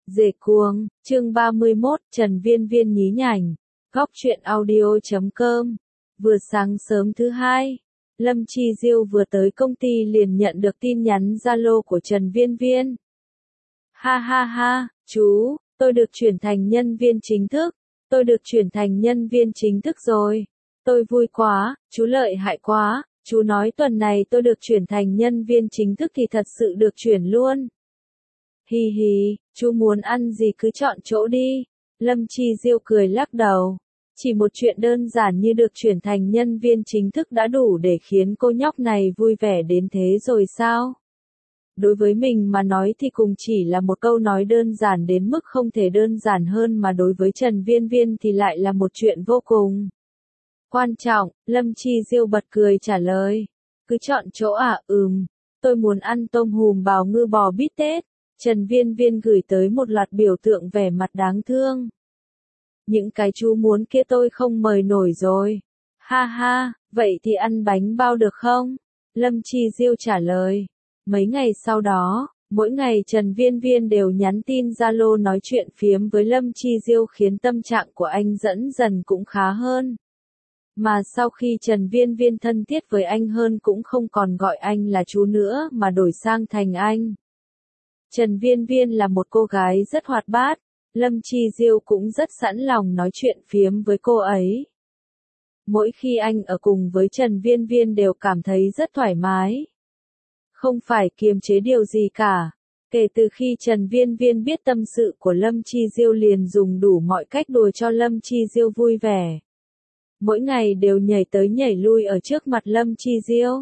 Dề cuồng, chương 31, Trần Viên Viên nhí nhảnh, góc truyện audio.com. Vừa sáng sớm thứ hai, Lâm Chi Diêu vừa tới công ty liền nhận được tin nhắn Zalo của Trần Viên Viên. Ha ha ha, chú, tôi được chuyển thành nhân viên chính thức, tôi được chuyển thành nhân viên chính thức rồi. Tôi vui quá, chú lợi hại quá, chú nói tuần này tôi được chuyển thành nhân viên chính thức thì thật sự được chuyển luôn. Hi hi, chú muốn ăn gì cứ chọn chỗ đi. Lâm Chi Diêu cười lắc đầu. Chỉ một chuyện đơn giản như được chuyển thành nhân viên chính thức đã đủ để khiến cô nhóc này vui vẻ đến thế rồi sao? Đối với mình mà nói thì cùng chỉ là một câu nói đơn giản đến mức không thể đơn giản hơn, mà đối với Trần Viên Viên thì lại là một chuyện vô cùng quan trọng. Lâm Chi Diêu bật cười trả lời. Cứ chọn chỗ à? Tôi muốn ăn tôm hùm bào ngư bò bít tết. Trần Viên Viên gửi tới một loạt biểu tượng vẻ mặt đáng thương. Những cái chú muốn kia tôi không mời nổi rồi. Ha ha, vậy thì ăn bánh bao được không? Lâm Chi Diêu trả lời. Mấy ngày sau đó, mỗi ngày Trần Viên Viên đều nhắn tin Zalo nói chuyện phiếm với Lâm Chi Diêu khiến tâm trạng của anh dần cũng khá hơn. Mà sau khi Trần Viên Viên thân thiết với anh hơn cũng không còn gọi anh là chú nữa mà đổi sang thành anh. Trần Viên Viên là một cô gái rất hoạt bát, Lâm Chi Diêu cũng rất sẵn lòng nói chuyện phiếm với cô ấy. Mỗi khi anh ở cùng với Trần Viên Viên đều cảm thấy rất thoải mái. Không phải kiềm chế điều gì cả. Kể từ khi Trần Viên Viên biết tâm sự của Lâm Chi Diêu liền dùng đủ mọi cách đùa cho Lâm Chi Diêu vui vẻ. Mỗi ngày đều nhảy tới nhảy lui ở trước mặt Lâm Chi Diêu.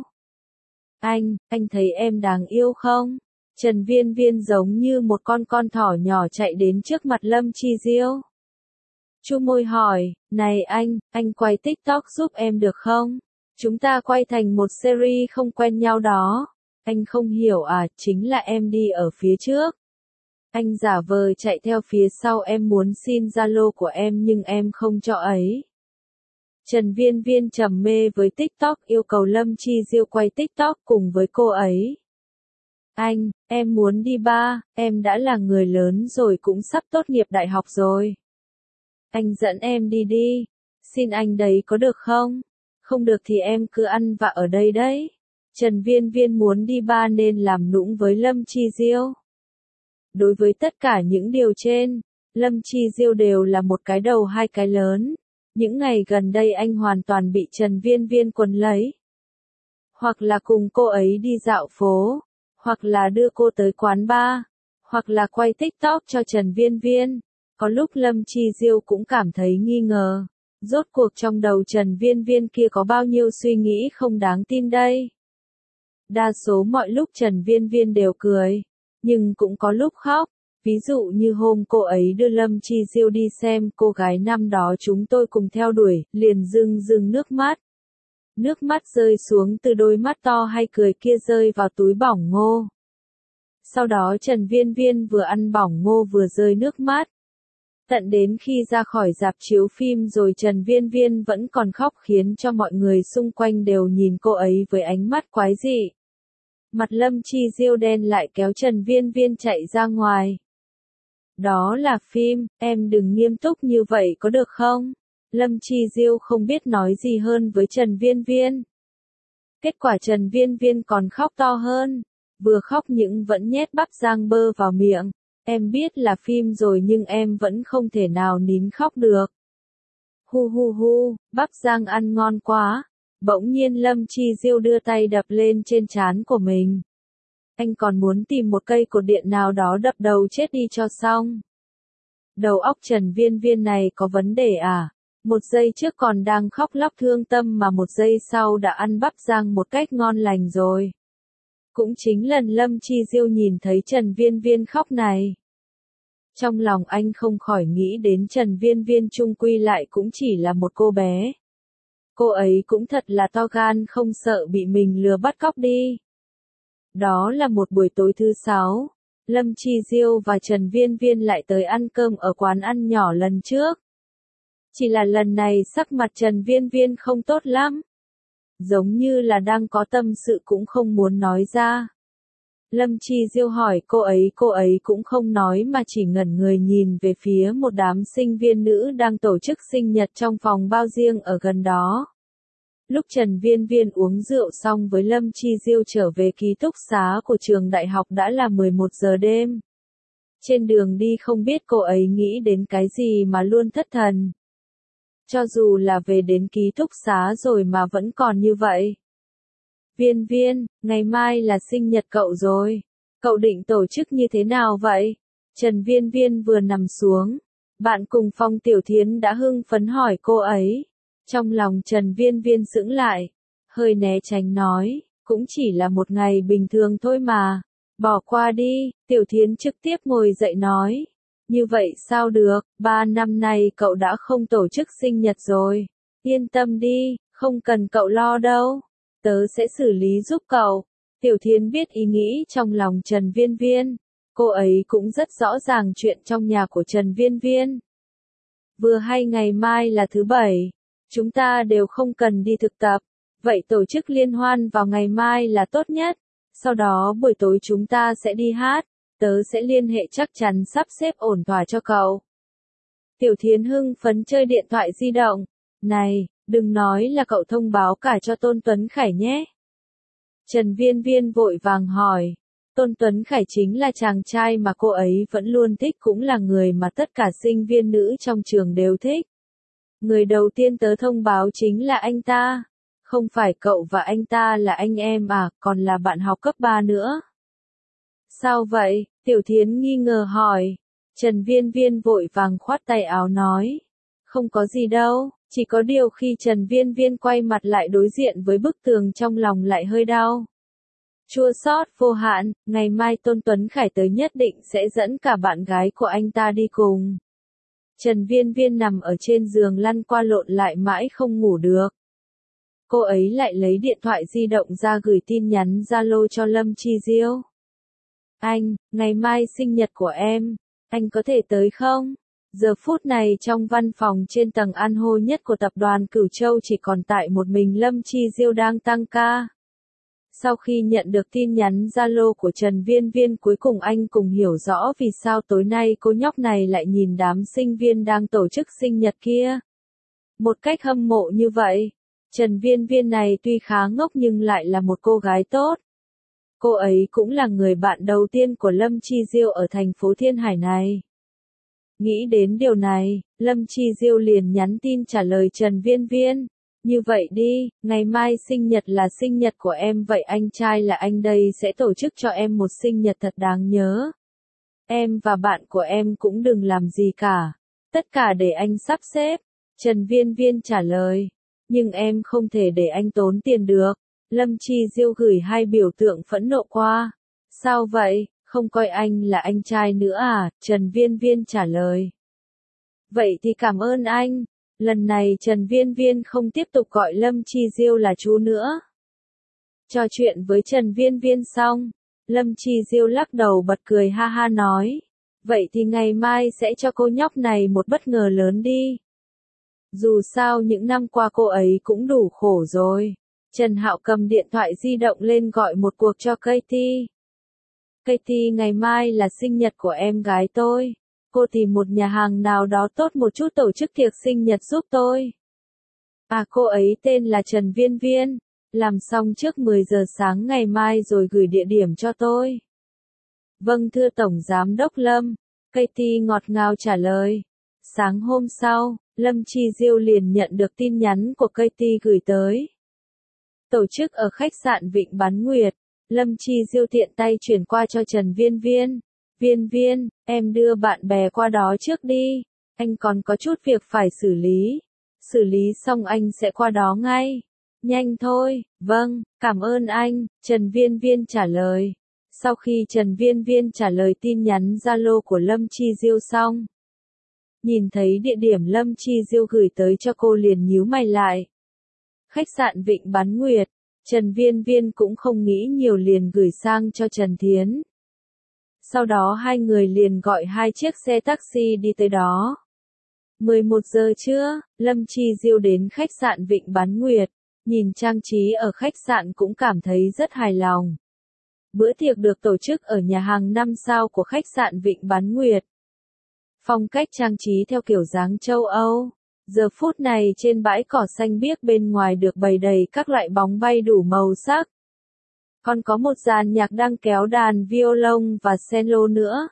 Anh thấy em đáng yêu không? Trần Viên Viên giống như một con thỏ nhỏ chạy đến trước mặt Lâm Chi Diêu. Chu môi hỏi, này anh quay TikTok giúp em được không? Chúng ta quay thành một series không quen nhau đó. Anh không hiểu à, chính là em đi ở phía trước. Anh giả vờ chạy theo phía sau, em muốn xin Zalo của em nhưng em không cho ấy. Trần Viên Viên trầm mê với TikTok yêu cầu Lâm Chi Diêu quay TikTok cùng với cô ấy. Em muốn đi ba, em đã là người lớn rồi cũng sắp tốt nghiệp đại học rồi. Anh dẫn em đi đi, xin anh đấy có được không? Không được thì em cứ ăn vạ ở đây đấy. Trần Viên Viên muốn đi ba nên làm nũng với Lâm Chi Diêu. Đối với tất cả những điều trên, Lâm Chi Diêu đều là một cái đầu hai cái lớn. Những ngày gần đây anh hoàn toàn bị Trần Viên Viên quấn lấy. Hoặc là cùng cô ấy đi dạo phố, hoặc là đưa cô tới quán bar, hoặc là quay TikTok cho Trần Viên Viên. Có lúc Lâm Chi Diêu cũng cảm thấy nghi ngờ. Rốt cuộc trong đầu Trần Viên Viên kia có bao nhiêu suy nghĩ không đáng tin đây. Đa số mọi lúc Trần Viên Viên đều cười, nhưng cũng có lúc khóc. Ví dụ như hôm cô ấy đưa Lâm Chi Diêu đi xem cô gái năm đó chúng tôi cùng theo đuổi, liền rưng nước mắt. Nước mắt rơi xuống từ đôi mắt to hay cười kia rơi vào túi bỏng ngô. Sau đó Trần Viên Viên vừa ăn bỏng ngô vừa rơi nước mắt. Tận đến khi ra khỏi rạp chiếu phim rồi Trần Viên Viên vẫn còn khóc khiến cho mọi người xung quanh đều nhìn cô ấy với ánh mắt quái dị. Mặt Lâm Chi Diêu đen lại kéo Trần Viên Viên chạy ra ngoài. Đó là phim, em đừng nghiêm túc như vậy có được không? Lâm Chi Diêu không biết nói gì hơn với Trần Viên Viên. Kết quả Trần Viên Viên còn khóc to hơn. Vừa khóc nhưng vẫn nhét bắp rang bơ vào miệng. Em biết là phim rồi nhưng em vẫn không thể nào nín khóc được. Hu, bắp rang ăn ngon quá. Bỗng nhiên Lâm Chi Diêu đưa tay đập lên trên trán của mình. Anh còn muốn tìm một cây cột điện nào đó đập đầu chết đi cho xong. Đầu óc Trần Viên Viên này có vấn đề à? Một giây trước còn đang khóc lóc thương tâm mà một giây sau đã ăn bắp rang một cách ngon lành rồi. Cũng chính lần Lâm Chi Diêu nhìn thấy Trần Viên Viên khóc này. Trong lòng anh không khỏi nghĩ đến Trần Viên Viên chung quy lại cũng chỉ là một cô bé. Cô ấy cũng thật là to gan không sợ bị mình lừa bắt cóc đi. Đó là một buổi tối thứ 6, Lâm Chi Diêu và Trần Viên Viên lại tới ăn cơm ở quán ăn nhỏ lần trước. Chỉ là lần này sắc mặt Trần Viên Viên không tốt lắm. Giống như là đang có tâm sự cũng không muốn nói ra. Lâm Chi Diêu hỏi cô ấy cũng không nói mà chỉ ngẩn người nhìn về phía một đám sinh viên nữ đang tổ chức sinh nhật trong phòng bao riêng ở gần đó. Lúc Trần Viên Viên uống rượu xong với Lâm Chi Diêu trở về ký túc xá của trường đại học đã là 11 giờ đêm. Trên đường đi không biết cô ấy nghĩ đến cái gì mà luôn thất thần. Cho dù là về đến ký túc xá rồi mà vẫn còn như vậy. Viên Viên, ngày mai là sinh nhật cậu rồi. Cậu định tổ chức như thế nào vậy? Trần Viên Viên vừa nằm xuống. Bạn cùng phòng Tiểu Thiến đã hưng phấn hỏi cô ấy. Trong lòng Trần Viên Viên sững lại. Hơi né tránh nói, cũng chỉ là một ngày bình thường thôi mà. Bỏ qua đi, Tiểu Thiến trực tiếp ngồi dậy nói. Như vậy sao được, 3 năm nay cậu đã không tổ chức sinh nhật rồi. Yên tâm đi, không cần cậu lo đâu. Tớ sẽ xử lý giúp cậu. Tiểu Thiến biết ý nghĩ trong lòng Trần Viên Viên. Cô ấy cũng rất rõ ràng chuyện trong nhà của Trần Viên Viên. Vừa hay ngày mai là thứ Bảy. Chúng ta đều không cần đi thực tập. Vậy tổ chức liên hoan vào ngày mai là tốt nhất. Sau đó buổi tối chúng ta sẽ đi hát. Tớ sẽ liên hệ chắc chắn sắp xếp ổn thỏa cho cậu. Tiểu Thiến hưng phấn chơi điện thoại di động. Này, đừng nói là cậu thông báo cả cho Tôn Tuấn Khải nhé. Trần Viên Viên vội vàng hỏi. Tôn Tuấn Khải chính là chàng trai mà cô ấy vẫn luôn thích, cũng là người mà tất cả sinh viên nữ trong trường đều thích. Người đầu tiên tớ thông báo chính là anh ta. Không phải cậu và anh ta là anh em à, còn là bạn học cấp 3 nữa. Sao vậy? Tiểu Thiến nghi ngờ hỏi. Trần Viên Viên vội vàng khoát tay áo nói. Không có gì đâu, chỉ có điều khi Trần Viên Viên quay mặt lại đối diện với bức tường trong lòng lại hơi đau. Chua xót vô hạn, ngày mai Tôn Tuấn Khải tới nhất định sẽ dẫn cả bạn gái của anh ta đi cùng. Trần Viên Viên nằm ở trên giường lăn qua lộn lại mãi không ngủ được. Cô ấy lại lấy điện thoại di động ra gửi tin nhắn Zalo cho Lâm Chi Diêu. Anh, ngày mai sinh nhật của em, anh có thể tới không? Giờ phút này trong văn phòng trên tầng ăn hô nhất của tập đoàn Cửu Châu chỉ còn tại một mình Lâm Chi Diêu đang tăng ca. Sau khi nhận được tin nhắn Zalo của Trần Viên Viên, cuối cùng anh cùng hiểu rõ vì sao tối nay cô nhóc này lại nhìn đám sinh viên đang tổ chức sinh nhật kia. Một cách hâm mộ như vậy. Trần Viên Viên này tuy khá ngốc nhưng lại là một cô gái tốt. Cô ấy cũng là người bạn đầu tiên của Lâm Chi Diêu ở thành phố Thiên Hải này. Nghĩ đến điều này, Lâm Chi Diêu liền nhắn tin trả lời Trần Viên Viên. Như vậy đi, ngày mai sinh nhật là sinh nhật của em, vậy anh trai là anh đây sẽ tổ chức cho em một sinh nhật thật đáng nhớ. Em và bạn của em cũng đừng làm gì cả. Tất cả để anh sắp xếp. Trần Viên Viên trả lời. Nhưng em không thể để anh tốn tiền được. Lâm Chi Diêu gửi hai biểu tượng phẫn nộ qua. Sao vậy, không coi anh là anh trai nữa à? Trần Viên Viên trả lời. Vậy thì cảm ơn anh. Lần này Trần Viên Viên không tiếp tục gọi Lâm Chi Diêu là chú nữa. Trò chuyện với Trần Viên Viên xong, Lâm Chi Diêu lắc đầu bật cười ha ha nói. Vậy thì ngày mai sẽ cho cô nhóc này một bất ngờ lớn đi. Dù sao những năm qua cô ấy cũng đủ khổ rồi. Trần Hạo cầm điện thoại di động lên gọi một cuộc cho Katie. Katie, ngày mai là sinh nhật của em gái tôi. Cô tìm một nhà hàng nào đó tốt một chút tổ chức tiệc sinh nhật giúp tôi. À, cô ấy tên là Trần Viên Viên. Làm xong trước 10 giờ sáng ngày mai rồi gửi địa điểm cho tôi. Vâng thưa Tổng Giám đốc Lâm. Katie ngọt ngào trả lời. Sáng hôm sau, Lâm Chi Diêu liền nhận được tin nhắn của Katie gửi tới. Tổ chức ở khách sạn Vịnh Bán Nguyệt. Lâm Chi Diêu tiện tay chuyển qua cho Trần Viên Viên. Viên Viên, em đưa bạn bè qua đó trước đi. Anh còn có chút việc phải xử lý. Xử lý xong anh sẽ qua đó ngay. Nhanh thôi, vâng, cảm ơn anh, Trần Viên Viên trả lời. Sau khi Trần Viên Viên trả lời tin nhắn Zalo của Lâm Chi Diêu xong, nhìn thấy địa điểm Lâm Chi Diêu gửi tới cho cô liền nhíu mày lại. Khách sạn Vịnh Bán Nguyệt, Trần Viên Viên cũng không nghĩ nhiều liền gửi sang cho Trần Thiến. Sau đó hai người liền gọi hai chiếc xe taxi đi tới đó. 11 giờ trưa, Lâm Chi Diêu đến khách sạn Vịnh Bán Nguyệt, nhìn trang trí ở khách sạn cũng cảm thấy rất hài lòng. Bữa tiệc được tổ chức ở nhà hàng 5 sao của khách sạn Vịnh Bán Nguyệt. Phong cách trang trí theo kiểu dáng châu Âu. Giờ phút này trên bãi cỏ xanh biếc bên ngoài được bày đầy các loại bóng bay đủ màu sắc. Còn có một dàn nhạc đang kéo đàn violon và cello nữa.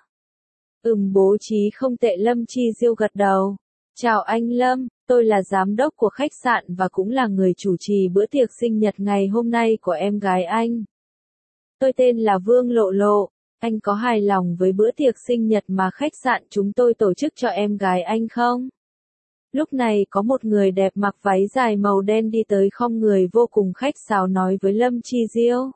Bố trí không tệ, Lâm Chi Diêu gật đầu. Chào anh Lâm, tôi là giám đốc của khách sạn và cũng là người chủ trì bữa tiệc sinh nhật ngày hôm nay của em gái anh. Tôi tên là Vương Lộ Lộ, anh có hài lòng với bữa tiệc sinh nhật mà khách sạn chúng tôi tổ chức cho em gái anh không? Lúc này có một người đẹp mặc váy dài màu đen đi tới khom người vô cùng khách sáo nói với Lâm Chi Diêu.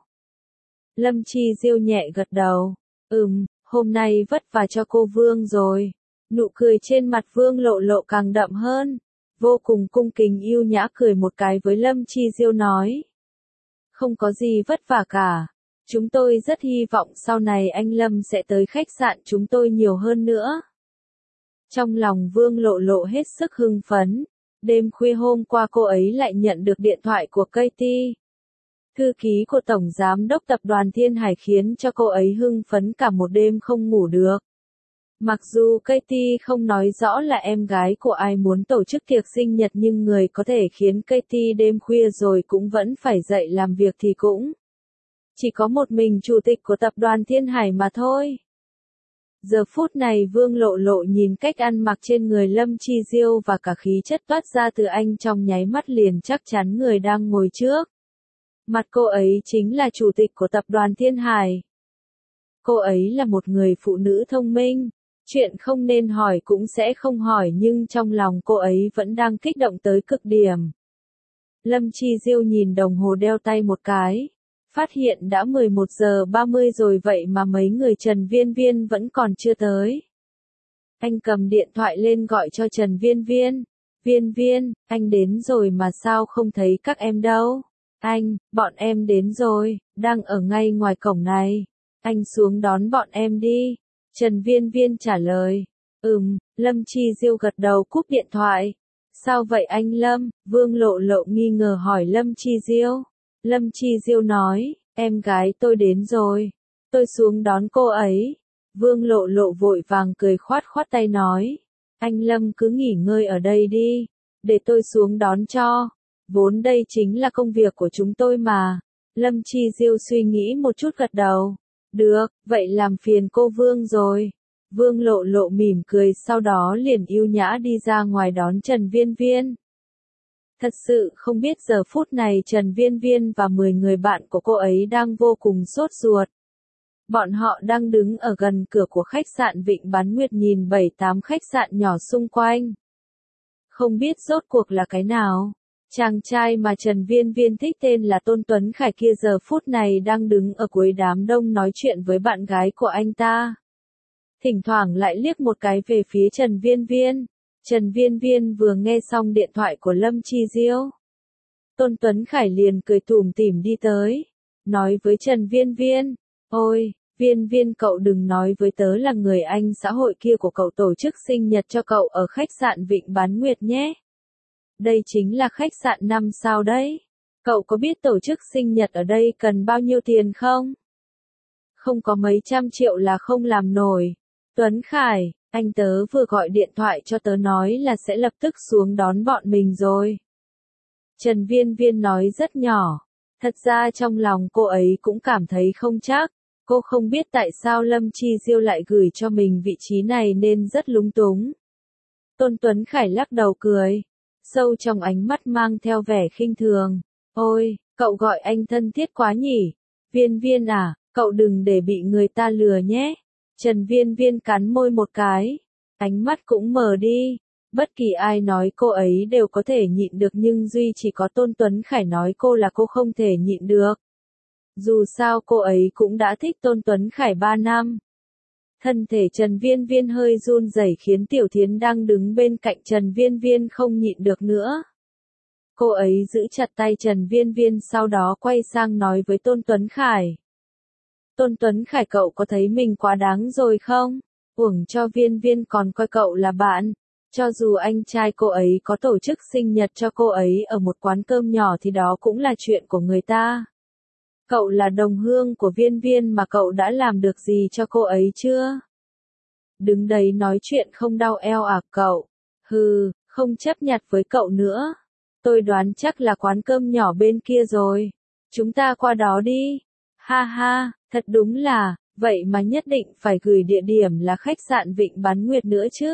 Lâm Chi Diêu nhẹ gật đầu. Hôm nay vất vả cho cô Vương rồi. Nụ cười trên mặt Vương Lộ Lộ càng đậm hơn. Vô cùng cung kính yêu nhã cười một cái với Lâm Chi Diêu nói. Không có gì vất vả cả. Chúng tôi rất hy vọng sau này anh Lâm sẽ tới khách sạn chúng tôi nhiều hơn nữa. Trong lòng Vương Lộ Lộ hết sức hưng phấn. Đêm khuya hôm qua cô ấy lại nhận được điện thoại của Katie. Thư ký của Tổng Giám đốc Tập đoàn Thiên Hải khiến cho cô ấy hưng phấn cả một đêm không ngủ được. Mặc dù Katie không nói rõ là em gái của ai muốn tổ chức tiệc sinh nhật nhưng người có thể khiến Katie đêm khuya rồi cũng vẫn phải dậy làm việc thì cũng chỉ có một mình chủ tịch của Tập đoàn Thiên Hải mà thôi. Giờ phút này Vương Lộ Lộ nhìn cách ăn mặc trên người Lâm Chi Diêu và cả khí chất toát ra từ anh trong nháy mắt liền chắc chắn người đang ngồi trước. Mặt cô ấy chính là chủ tịch của Tập đoàn Thiên Hải. Cô ấy là một người phụ nữ thông minh. Chuyện không nên hỏi cũng sẽ không hỏi nhưng trong lòng cô ấy vẫn đang kích động tới cực điểm. Lâm Chi Diêu nhìn đồng hồ đeo tay một cái. Phát hiện đã 11 giờ 30 rồi vậy mà mấy người Trần Viên Viên vẫn còn chưa tới. Anh cầm điện thoại lên gọi cho Trần Viên Viên. Viên Viên, anh đến rồi mà sao không thấy các em đâu? Anh, bọn em đến rồi, đang ở ngay ngoài cổng này. Anh xuống đón bọn em đi. Trần Viên Viên trả lời. Lâm Chi Diêu gật đầu cúp điện thoại. Sao vậy anh Lâm? Vương Lộ Lộ nghi ngờ hỏi Lâm Chi Diêu. Lâm Chi Diêu nói, em gái tôi đến rồi. Tôi xuống đón cô ấy. Vương Lộ Lộ vội vàng cười khoát khoát tay nói. Anh Lâm cứ nghỉ ngơi ở đây đi. Để tôi xuống đón cho. Vốn đây chính là công việc của chúng tôi mà. Lâm Chi Diêu suy nghĩ một chút gật đầu. Được, vậy làm phiền cô Vương rồi. Vương Lộ Lộ mỉm cười sau đó liền yêu nhã đi ra ngoài đón Trần Viên Viên. Thật sự không biết giờ phút này Trần Viên Viên và 10 người bạn của cô ấy đang vô cùng sốt ruột. Bọn họ đang đứng ở gần cửa của khách sạn Vịnh Bán Nguyệt nhìn 7-8 khách sạn nhỏ xung quanh. Không biết rốt cuộc là cái nào. Chàng trai mà Trần Viên Viên thích tên là Tôn Tuấn Khải kia giờ phút này đang đứng ở cuối đám đông nói chuyện với bạn gái của anh ta. Thỉnh thoảng lại liếc một cái về phía Trần Viên Viên. Trần Viên Viên vừa nghe xong điện thoại của Lâm Chi Diêu. Tôn Tuấn Khải liền cười tủm tỉm đi tới. Nói với Trần Viên Viên. Ôi, Viên Viên cậu đừng nói với tớ là người anh xã hội kia của cậu tổ chức sinh nhật cho cậu ở khách sạn Vịnh Bán Nguyệt nhé. Đây chính là khách sạn 5 sao đấy. Cậu có biết tổ chức sinh nhật ở đây cần bao nhiêu tiền không? Không có mấy trăm triệu là không làm nổi. Tuấn Khải, anh tớ vừa gọi điện thoại cho tớ nói là sẽ lập tức xuống đón bọn mình rồi. Trần Viên Viên nói rất nhỏ. Thật ra trong lòng cô ấy cũng cảm thấy không chắc. Cô không biết tại sao Lâm Chi Diêu lại gửi cho mình vị trí này nên rất lúng túng. Tôn Tuấn Khải lắc đầu cười. Sâu trong ánh mắt mang theo vẻ khinh thường. Ôi, cậu gọi anh thân thiết quá nhỉ? Viên Viên à, cậu đừng để bị người ta lừa nhé. Trần Viên Viên cắn môi một cái. Ánh mắt cũng mờ đi. Bất kỳ ai nói cô ấy đều có thể nhịn được nhưng duy chỉ có Tôn Tuấn Khải nói cô là cô không thể nhịn được. Dù sao cô ấy cũng đã thích Tôn Tuấn Khải 3 năm. Thân thể Trần Viên Viên hơi run rẩy khiến Tiểu Thiến đang đứng bên cạnh Trần Viên Viên không nhịn được nữa. Cô ấy giữ chặt tay Trần Viên Viên sau đó quay sang nói với Tôn Tuấn Khải. Tôn Tuấn Khải cậu có thấy mình quá đáng rồi không? Uổng cho Viên Viên còn coi cậu là bạn. Cho dù anh trai cô ấy có tổ chức sinh nhật cho cô ấy ở một quán cơm nhỏ thì đó cũng là chuyện của người ta. Cậu là đồng hương của Viên Viên mà cậu đã làm được gì cho cô ấy chưa? Đứng đấy nói chuyện không đau eo à cậu? Hừ, không chấp nhặt với cậu nữa. Tôi đoán chắc là quán cơm nhỏ bên kia rồi. Chúng ta qua đó đi. Ha ha, thật đúng là, vậy mà nhất định phải gửi địa điểm là khách sạn Vịnh Bán Nguyệt nữa chứ.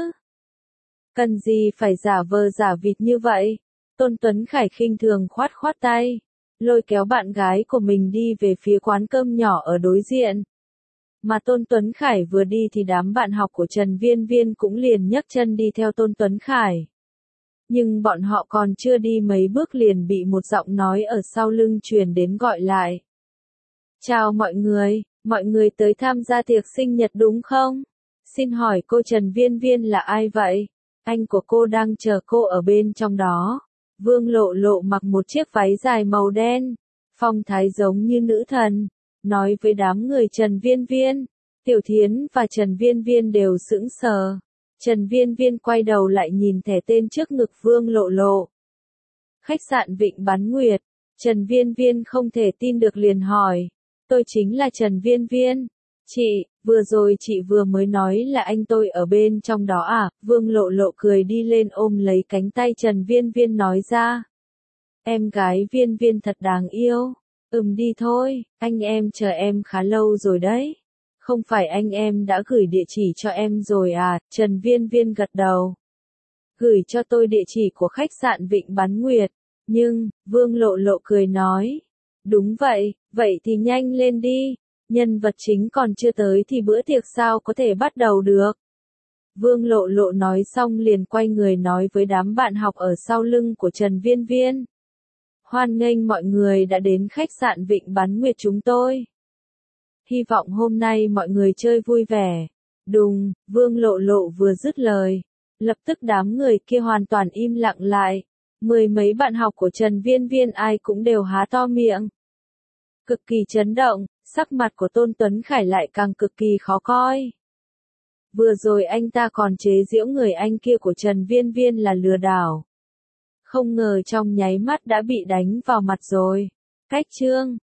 Cần gì phải giả vờ giả vịt như vậy? Tôn Tuấn Khải khinh thường khoát khoát tay, lôi kéo bạn gái của mình đi về phía quán cơm nhỏ ở đối diện. Mà Tôn Tuấn Khải vừa đi thì đám bạn học của Trần Viên Viên cũng liền nhấc chân đi theo Tôn Tuấn Khải. Nhưng bọn họ còn chưa đi mấy bước liền bị một giọng nói ở sau lưng truyền đến gọi lại. Chào mọi người tới tham gia tiệc sinh nhật đúng không? Xin hỏi cô Trần Viên Viên là ai vậy? Anh của cô đang chờ cô ở bên trong đó. Vương Lộ Lộ mặc một chiếc váy dài màu đen, phong thái giống như nữ thần, nói với đám người Trần Viên Viên. Tiểu Thiến và Trần Viên Viên đều sững sờ. Trần Viên Viên quay đầu lại nhìn thẻ tên trước ngực Vương Lộ Lộ. Khách sạn Vịnh Bán Nguyệt. Trần Viên Viên không thể tin được liền hỏi. Tôi chính là Trần Viên Viên. Chị, vừa rồi chị vừa mới nói là anh tôi ở bên trong đó à? Vương Lộ Lộ cười đi lên ôm lấy cánh tay Trần Viên Viên nói ra. Em gái Viên Viên thật đáng yêu. Đi thôi, anh em chờ em khá lâu rồi đấy. Không phải anh em đã gửi địa chỉ cho em rồi à? Trần Viên Viên gật đầu. Gửi cho tôi địa chỉ của khách sạn Vịnh Bán Nguyệt. Nhưng, Vương Lộ Lộ cười nói. Đúng vậy, vậy thì nhanh lên đi. Nhân vật chính còn chưa tới thì bữa tiệc sao có thể bắt đầu được. Vương Lộ Lộ nói xong liền quay người nói với đám bạn học ở sau lưng của Trần Viên Viên. Hoan nghênh mọi người đã đến khách sạn Vịnh Bán Nguyệt chúng tôi. Hy vọng hôm nay mọi người chơi vui vẻ. Đùng, Vương Lộ Lộ vừa dứt lời. Lập tức đám người kia hoàn toàn im lặng lại. Mười mấy bạn học của Trần Viên Viên ai cũng đều há to miệng. Cực kỳ chấn động, sắc mặt của Tôn Tuấn Khải lại càng cực kỳ khó coi. Vừa rồi anh ta còn chế giễu người anh kia của Trần Viên Viên là lừa đảo. Không ngờ trong nháy mắt đã bị đánh vào mặt rồi. Cách chương